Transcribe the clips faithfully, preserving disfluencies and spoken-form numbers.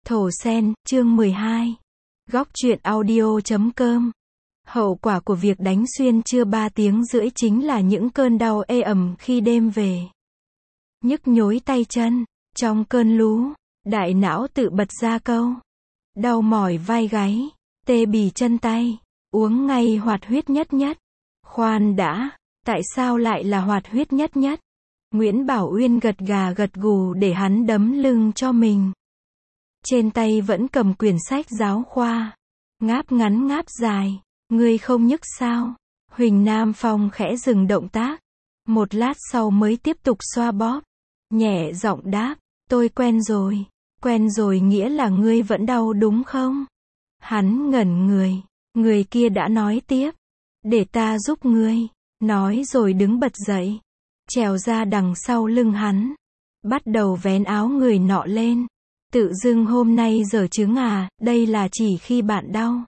Thổ Sen, chương mười hai. Góc truyện audio chấm com. Hậu quả của việc đánh xuyên trưa ba tiếng rưỡi chính là những cơn đau ê ẩm khi đêm về. Nhức nhối tay chân, trong cơn lú, đại não tự bật ra câu. Đau mỏi vai gáy, tê bì chân tay, uống ngay hoạt huyết nhất nhất. Khoan đã, tại sao lại là hoạt huyết nhất nhất? Nguyễn Bảo Uyên gật gà gật gù để hắn đấm lưng cho mình. Trên tay vẫn cầm quyển sách giáo khoa. Ngáp ngắn ngáp dài. Ngươi không nhức sao? Huỳnh Nam Phong khẽ dừng động tác. Một lát sau mới tiếp tục xoa bóp. Nhẹ giọng đáp, tôi quen rồi. Quen rồi nghĩa là ngươi vẫn đau đúng không? Hắn ngẩn người. Người kia đã nói tiếp. Để ta giúp ngươi. Nói rồi đứng bật dậy. Trèo ra đằng sau lưng hắn. Bắt đầu vén áo người nọ lên. Tự dưng hôm nay dở chứng à, đây là chỉ khi bạn đau.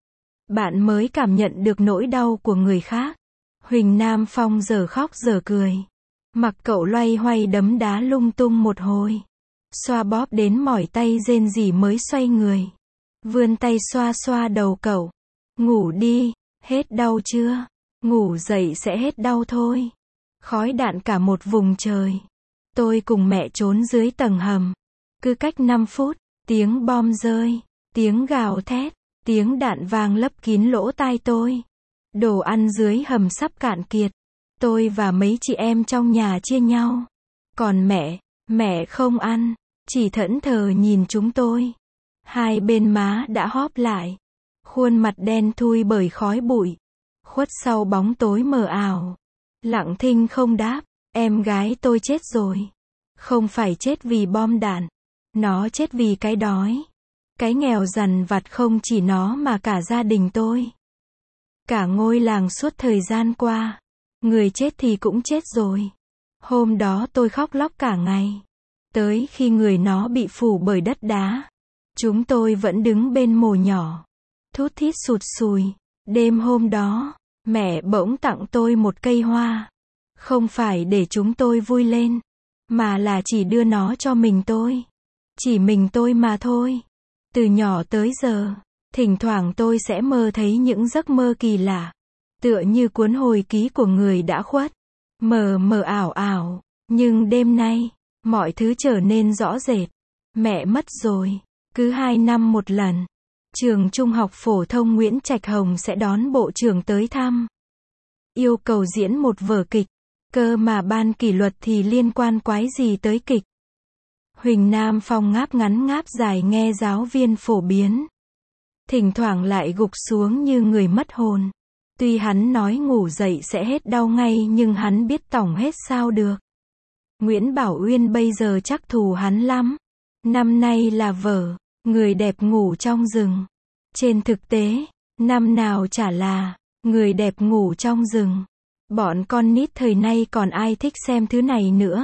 Bạn mới cảm nhận được nỗi đau của người khác. Huỳnh Nam Phong giờ khóc giờ cười. Mặc cậu loay hoay đấm đá lung tung một hồi. Xoa bóp đến mỏi tay rên rỉ mới xoay người. Vươn tay xoa xoa đầu cậu. Ngủ đi, hết đau chưa? Ngủ dậy sẽ hết đau thôi. Khói đạn cả một vùng trời. Tôi cùng mẹ trốn dưới tầng hầm. Cứ cách năm phút, tiếng bom rơi, tiếng gào thét, tiếng đạn vang lấp kín lỗ tai tôi. Đồ ăn dưới hầm sắp cạn kiệt. Tôi và mấy chị em trong nhà chia nhau. Còn mẹ, mẹ không ăn, chỉ thẫn thờ nhìn chúng tôi. Hai bên má đã hóp lại. Khuôn mặt đen thui bởi khói bụi. Khuất sau bóng tối mờ ảo. Lặng thinh không đáp, em gái tôi chết rồi. Không phải chết vì bom đạn. Nó chết vì cái đói. Cái nghèo dằn vặt không chỉ nó mà cả gia đình tôi. Cả ngôi làng suốt thời gian qua. Người chết thì cũng chết rồi. Hôm đó tôi khóc lóc cả ngày. Tới khi người nó bị phủ bởi đất đá. Chúng tôi vẫn đứng bên mồ nhỏ. Thút thít sụt sùi. Đêm hôm đó, mẹ bỗng tặng tôi một cây hoa. Không phải để chúng tôi vui lên. Mà là chỉ đưa nó cho mình tôi. Chỉ mình tôi mà thôi. Từ nhỏ tới giờ, thỉnh thoảng tôi sẽ mơ thấy những giấc mơ kỳ lạ. Tựa như cuốn hồi ký của người đã khuất. Mờ mờ ảo ảo. Nhưng đêm nay, mọi thứ trở nên rõ rệt. Mẹ mất rồi. Cứ hai năm một lần. Trường Trung học phổ thông Nguyễn Trạch Hồng sẽ đón bộ trưởng tới thăm. Yêu cầu diễn một vở kịch. Cơ mà ban kỷ luật thì liên quan quái gì tới kịch. Huỳnh Nam Phong ngáp ngắn ngáp dài nghe giáo viên phổ biến. Thỉnh thoảng lại gục xuống như người mất hồn. Tuy hắn nói ngủ dậy sẽ hết đau ngay nhưng hắn biết tỏng hết sao được. Nguyễn Bảo Uyên bây giờ chắc thù hắn lắm. Năm nay là vở, người đẹp ngủ trong rừng. Trên thực tế, năm nào chả là, người đẹp ngủ trong rừng. Bọn con nít thời nay còn ai thích xem thứ này nữa.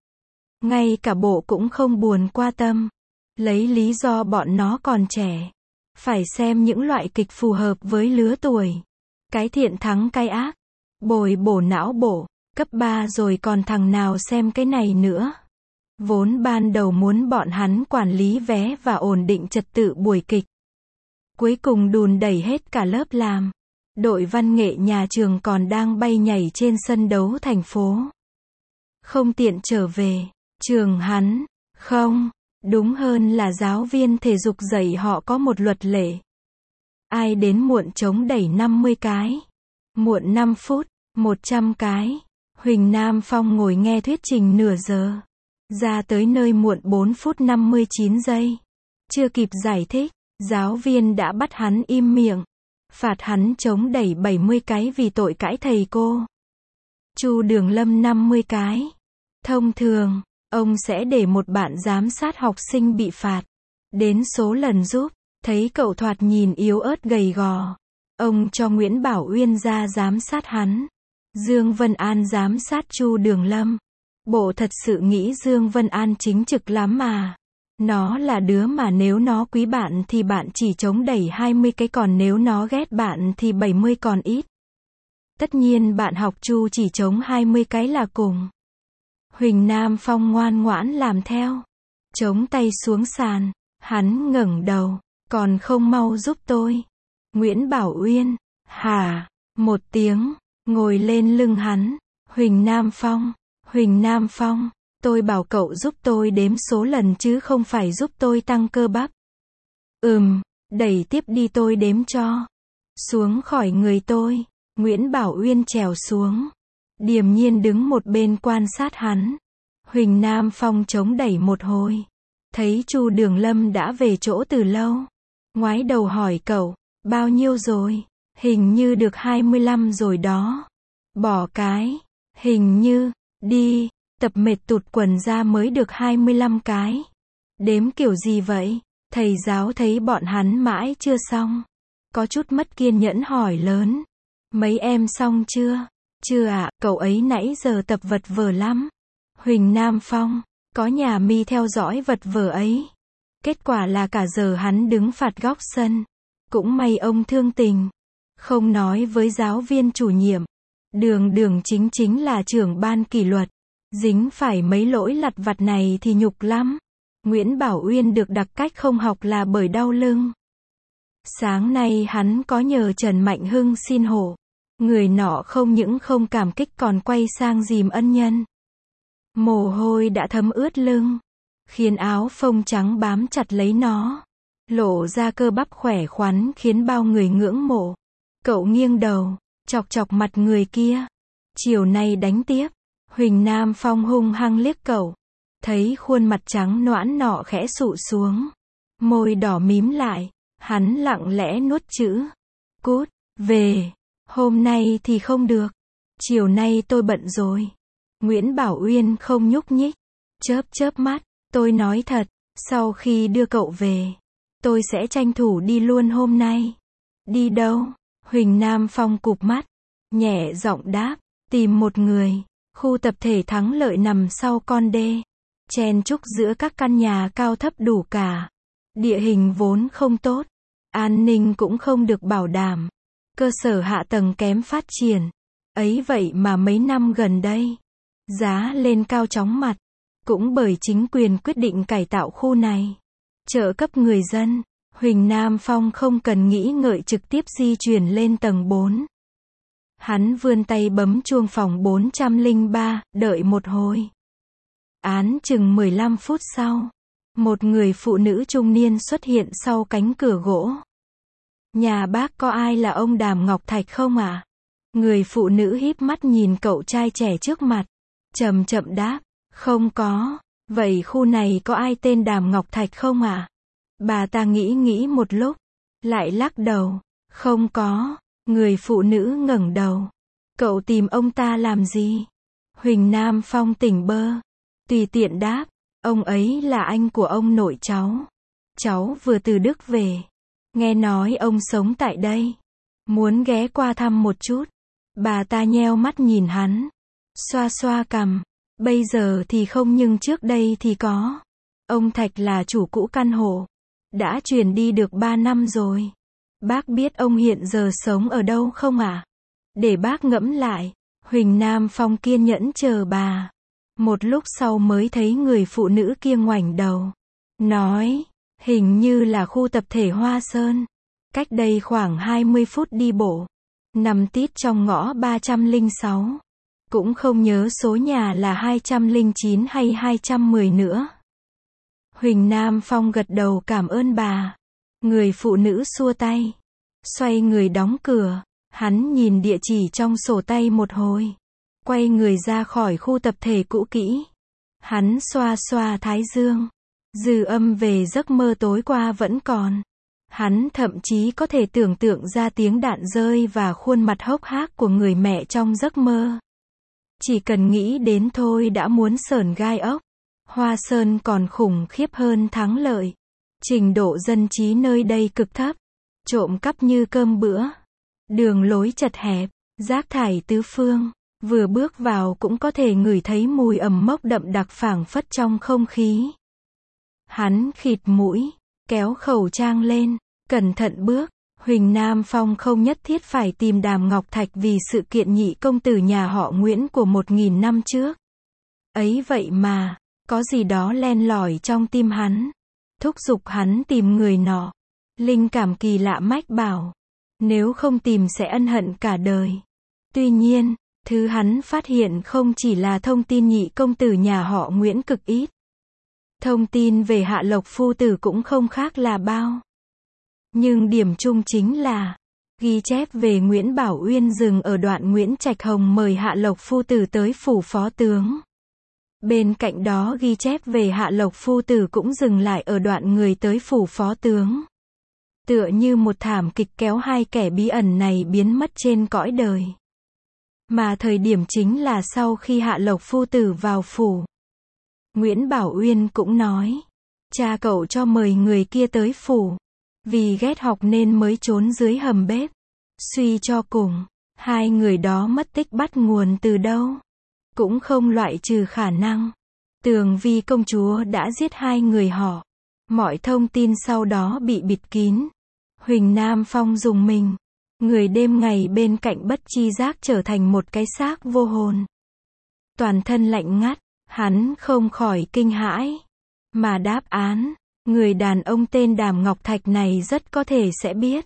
Ngay cả bộ cũng không buồn qua tâm. Lấy lý do bọn nó còn trẻ. Phải xem những loại kịch phù hợp với lứa tuổi. Cái thiện thắng cái ác. Bồi bổ não bộ. Cấp ba rồi còn thằng nào xem cái này nữa. Vốn ban đầu muốn bọn hắn quản lý vé và ổn định trật tự buổi kịch. Cuối cùng đùn đẩy hết cả lớp làm. Đội văn nghệ nhà trường còn đang bay nhảy trên sân đấu thành phố. Không tiện trở về. Trường hắn, không, đúng hơn là giáo viên thể dục dạy họ có một luật lệ. Ai đến muộn chống đẩy năm mươi cái. Muộn năm phút, một trăm cái. Huỳnh Nam Phong ngồi nghe thuyết trình nửa giờ. Ra tới nơi muộn bốn phút năm mươi chín giây. Chưa kịp giải thích, giáo viên đã bắt hắn im miệng. Phạt hắn chống đẩy bảy mươi cái vì tội cãi thầy cô. Chu Đường Lâm năm mươi cái. Thông thường, ông sẽ để một bạn giám sát học sinh bị phạt. Đến số lần giúp, thấy cậu thoạt nhìn yếu ớt gầy gò. Ông cho Nguyễn Bảo Uyên ra giám sát hắn. Dương Vân An giám sát Chu Đường Lâm. Bộ thật sự nghĩ Dương Vân An chính trực lắm mà. Nó là đứa mà nếu nó quý bạn thì bạn chỉ chống đẩy hai mươi cái, còn nếu nó ghét bạn thì bảy mươi còn ít. Tất nhiên bạn học Chu chỉ chống hai mươi cái là cùng. Huỳnh Nam Phong ngoan ngoãn làm theo. Chống tay xuống sàn. Hắn ngẩng đầu, còn không mau giúp tôi. Nguyễn Bảo Uyên, hả, một tiếng, ngồi lên lưng hắn. Huỳnh Nam Phong, Huỳnh Nam Phong, tôi bảo cậu giúp tôi đếm số lần chứ không phải giúp tôi tăng cơ bắp. Ừm, đẩy tiếp đi tôi đếm cho. Xuống khỏi người tôi, Nguyễn Bảo Uyên trèo xuống. Điềm nhiên đứng một bên quan sát hắn. Huỳnh Nam Phong chống đẩy một hồi. Thấy Chu Đường Lâm đã về chỗ từ lâu. Ngoái đầu hỏi cậu, bao nhiêu rồi? Hình như được hai mươi lăm rồi đó. Bỏ cái, hình như, đi, tập mệt tụt quần ra mới được hai mươi lăm cái. Đếm kiểu gì vậy? Thầy giáo thấy bọn hắn mãi chưa xong. Có chút mất kiên nhẫn hỏi lớn. Mấy em xong chưa? Chưa ạ, cậu ấy nãy giờ tập vật vờ lắm. Huỳnh Nam Phong, có nhà mi theo dõi vật vờ ấy. Kết quả là cả giờ hắn đứng phạt góc sân. Cũng may ông thương tình. Không nói với giáo viên chủ nhiệm. Đường đường chính chính là trưởng ban kỷ luật. Dính phải mấy lỗi lặt vặt này thì nhục lắm. Nguyễn Bảo Uyên được đặc cách không học là bởi đau lưng. Sáng nay hắn có nhờ Trần Mạnh Hưng xin hộ. Người nọ không những không cảm kích còn quay sang dìm ân nhân. Mồ hôi đã thấm ướt lưng. Khiến áo phông trắng bám chặt lấy nó. Lộ ra cơ bắp khỏe khoắn khiến bao người ngưỡng mộ. Cậu nghiêng đầu, chọc chọc mặt người kia. Chiều nay đánh tiếp. Huỳnh Nam Phong hung hăng liếc cậu. Thấy khuôn mặt trắng nõn nọ khẽ sụ xuống. Môi đỏ mím lại. Hắn lặng lẽ nuốt chữ. Cút, về. Hôm nay thì không được. Chiều nay tôi bận rồi. Nguyễn Bảo Uyên không nhúc nhích. Chớp chớp mắt. Tôi nói thật. Sau khi đưa cậu về. Tôi sẽ tranh thủ đi luôn hôm nay. Đi đâu? Huỳnh Nam Phong cụp mắt. Nhẹ giọng đáp. Tìm một người. Khu tập thể Thắng Lợi nằm sau con đê. Chen chúc giữa các căn nhà cao thấp đủ cả. Địa hình vốn không tốt. An ninh cũng không được bảo đảm. Cơ sở hạ tầng kém phát triển. Ấy vậy mà mấy năm gần đây, giá lên cao chóng mặt. Cũng bởi chính quyền quyết định cải tạo khu này. Trợ cấp người dân. Huỳnh Nam Phong không cần nghĩ ngợi trực tiếp di chuyển lên tầng bốn. Hắn vươn tay bấm chuông phòng bốn trăm lẻ ba, đợi một hồi. Án chừng mười lăm phút sau, một người phụ nữ trung niên xuất hiện sau cánh cửa gỗ. Nhà bác có ai là ông Đàm Ngọc Thạch không ạ? À? Người phụ nữ híp mắt nhìn cậu trai trẻ trước mặt. Chậm chậm đáp, không có. Vậy khu này có ai tên Đàm Ngọc Thạch không ạ? À? Bà ta nghĩ nghĩ một lúc, lại lắc đầu, không có. Người phụ nữ ngẩng đầu. Cậu tìm ông ta làm gì? Huỳnh Nam Phong tỉnh bơ. Tùy tiện đáp, ông ấy là anh của ông nội cháu. Cháu vừa từ Đức về. Nghe nói ông sống tại đây. Muốn ghé qua thăm một chút. Bà ta nheo mắt nhìn hắn. Xoa xoa cằm. Bây giờ thì không nhưng trước đây thì có. Ông Thạch là chủ cũ căn hộ. Đã chuyển đi được ba năm rồi. Bác biết ông hiện giờ sống ở đâu không ạ? À? Để bác ngẫm lại. Huỳnh Nam Phong kiên nhẫn chờ bà. Một lúc sau mới thấy người phụ nữ kia ngoảnh đầu. Nói, hình như là khu tập thể Hoa Sơn. Cách đây khoảng hai mươi phút đi bộ. Nằm tít trong ngõ ba trăm lẻ sáu. Cũng không nhớ số nhà là hai trăm lẻ chín hay hai trăm mười nữa. Huỳnh Nam Phong gật đầu cảm ơn bà. Người phụ nữ xua tay. Xoay người đóng cửa. Hắn nhìn địa chỉ trong sổ tay một hồi. Quay người ra khỏi khu tập thể cũ kỹ. Hắn xoa xoa thái dương. Dư âm về giấc mơ tối qua vẫn còn. Hắn thậm chí có thể tưởng tượng ra tiếng đạn rơi và khuôn mặt hốc hác của người mẹ trong giấc mơ. Chỉ cần nghĩ đến thôi đã muốn sởn gai ốc. Hoa Sơn còn khủng khiếp hơn Thắng Lợi. Trình độ dân trí nơi đây cực thấp. Trộm cắp như cơm bữa. Đường lối chật hẹp. Rác thải tứ phương. Vừa bước vào cũng có thể ngửi thấy mùi ẩm mốc đậm đặc phảng phất trong không khí. Hắn khịt mũi. Kéo khẩu trang lên. Cẩn thận bước. Huỳnh Nam Phong không nhất thiết phải tìm Đàm Ngọc Thạch vì sự kiện nhị công tử nhà họ Nguyễn của một nghìn năm trước. Ấy vậy mà, có gì đó len lỏi trong tim hắn. thúc giục hắn tìm người nọ. Linh cảm kỳ lạ mách bảo, nếu không tìm sẽ ân hận cả đời. Tuy nhiên, thứ hắn phát hiện không chỉ là thông tin nhị công tử nhà họ Nguyễn cực ít. Thông tin về Hạ Lộc phu tử cũng không khác là bao. Nhưng điểm chung chính là, ghi chép về Nguyễn Bảo Uyên dừng ở đoạn Nguyễn Trạch Hồng mời Hạ Lộc phu tử tới phủ phó tướng. Bên cạnh đó ghi chép về Hạ Lộc phu tử cũng dừng lại ở đoạn người tới phủ phó tướng. Tựa như một thảm kịch kéo hai kẻ bí ẩn này biến mất trên cõi đời. Mà thời điểm chính là sau khi Hạ Lộc phu tử vào phủ. Nguyễn Bảo Uyên cũng nói, cha cậu cho mời người kia tới phủ. Vì ghét học nên mới trốn dưới hầm bếp. Suy cho cùng, hai người đó mất tích bắt nguồn từ đâu? Cũng không loại trừ khả năng Tường Vi công chúa đã giết hai người họ. Mọi thông tin sau đó bị bịt kín. Huỳnh Nam Phong dùng mình. Người đêm ngày bên cạnh bất chi giác trở thành một cái xác vô hồn. Toàn thân lạnh ngắt, hắn không khỏi kinh hãi. Mà đáp án, người đàn ông tên Đàm Ngọc Thạch này rất có thể sẽ biết.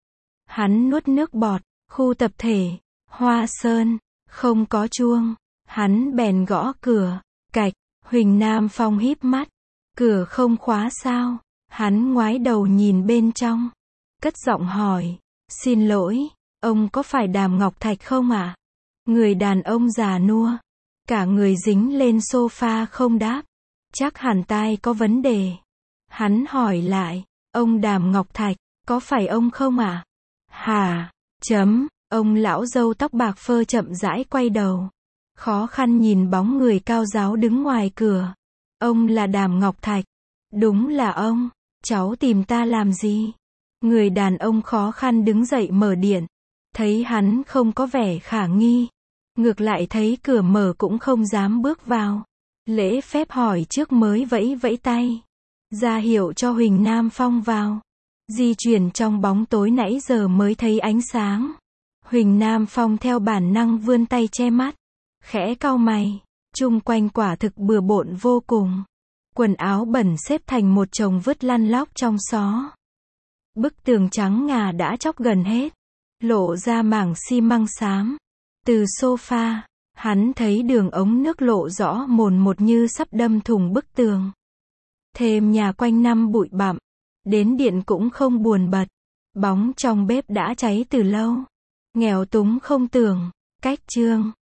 Hắn nuốt nước bọt, khu tập thể, Hoa Sơn, không có chuông. Hắn bèn gõ cửa, cạch, Huỳnh Nam Phong híp mắt. Cửa không khóa sao? Hắn ngoái đầu nhìn bên trong. Cất giọng hỏi, xin lỗi, ông có phải Đàm Ngọc Thạch không ạ? À? Người đàn ông già nua, cả người dính lên sofa không đáp. Chắc hẳn tai có vấn đề. Hắn hỏi lại, ông Đàm Ngọc Thạch, có phải ông không ạ? À? Hả? Chấm, ông lão râu tóc bạc phơ chậm rãi quay đầu. Khó khăn nhìn bóng người cao ráo đứng ngoài cửa. Ông là Đàm Ngọc Thạch. Đúng là ông. Cháu tìm ta làm gì? Người đàn ông khó khăn đứng dậy mở điện. Thấy hắn không có vẻ khả nghi. Ngược lại thấy cửa mở cũng không dám bước vào. Lễ phép hỏi trước mới vẫy vẫy tay. Ra hiệu cho Huỳnh Nam Phong vào. Di chuyển trong bóng tối nãy giờ mới thấy ánh sáng. Huỳnh Nam Phong theo bản năng vươn tay che mắt. Khẽ cau mày. Chung quanh quả thực bừa bộn vô cùng. Quần áo bẩn xếp thành một chồng vứt lăn lóc trong xó. Bức tường trắng ngà đã chóc gần hết. Lộ ra mảng xi măng xám. Từ sofa, hắn thấy đường ống nước lộ rõ mồn một như sắp đâm thủng bức tường. Thêm nhà quanh năm bụi bặm. Đến điện cũng không buồn bật. Bóng trong bếp đã cháy từ lâu. Nghèo túng không tưởng. Cách chương.